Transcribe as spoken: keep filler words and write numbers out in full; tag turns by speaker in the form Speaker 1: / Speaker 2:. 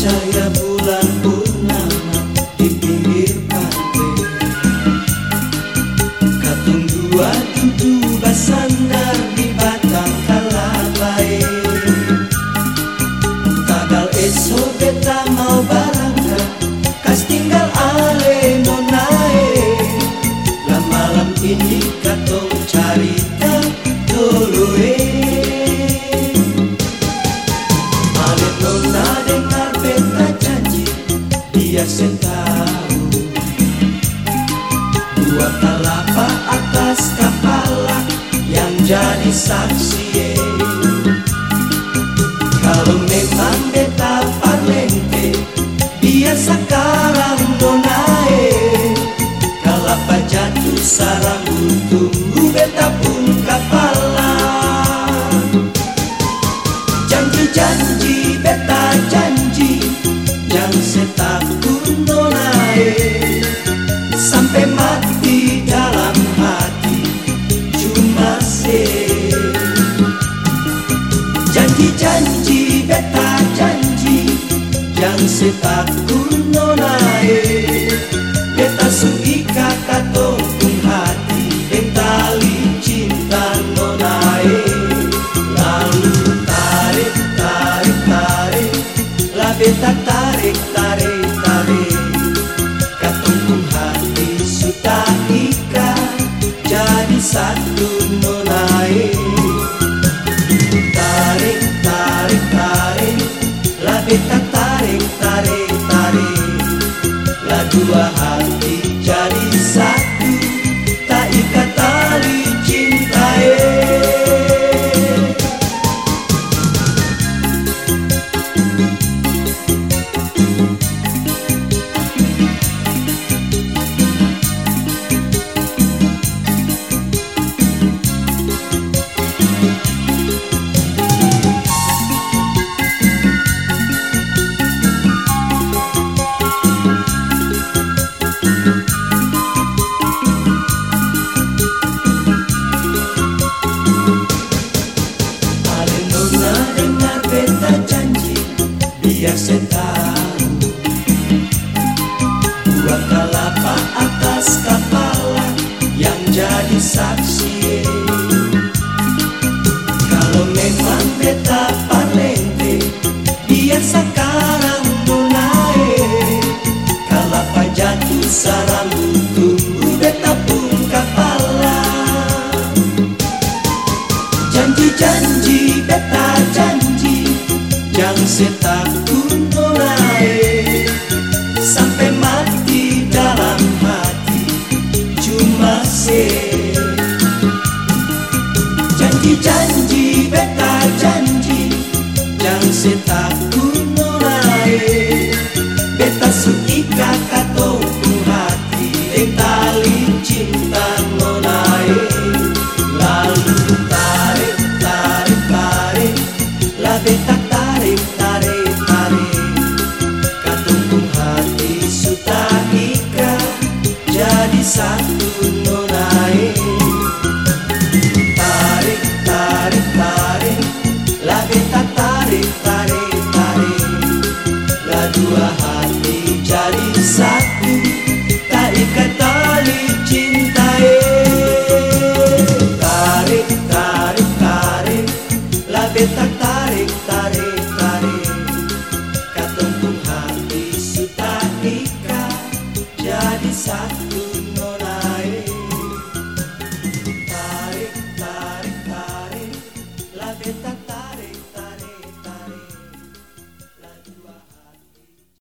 Speaker 1: cahaya bulan purnama di pinggir pantai. Katong dua duduk bersandar di batang kalabai. Tagal esok beta mau barangkat, kas tinggal ale nonae. Lah malam ini katong carita doloe. Ale nona dengar beta janji, dia sentahu dua telapak atas kepala yang jadi saksi. Kalau memang beta parlente, dia sekarang nonae. Kalapa jatuh sarang tunggu beta pun kepala. Janji-janji beta janji, jangan setakut nonae. Sampai mati dalam hati cuma se. Janji-janji beta janji, jangan setakut nonae. Beta suika katong pun hati, beta li cinta nonae. Lalu tarik, tarik, tarik, lah beta tarik, tarik, tarik. Katong pun hati sudah ikat jadi satu nonae. Tarik, tarik, tarik, lah beta tarik, tarik, tarik. Lah dua hati jadi satu, tak ikat tali cintae. Biar sentahu dua telapak atas kepala yang jadi saksi. Kalau memang beta parlente, biar sekarang nonae. Kalapa jatuh sarambut tunggu beta pun kepala. Janji-janji beta janji, jangan setakut nonae. Sampai mati dalam hati cuma se. Janji-janji beta janji, jangan setakut nonae. Beta suika katong pun hati, beta li cinta nonae. Lalu tarik, tarik, tarik, lah beta tarik, tarik, tarik. Katong pun hati sudah ikat jadi satu nonae. Tarik, tarik, tarik, lah beta tarik, tarik, tarik. Lah dua hati jadi satu, tak ikat tali cintae. Tarik, tarik, tarik, lah beta tarik, tarik, tarik. Katong pun hati sudah ikat jadi satu.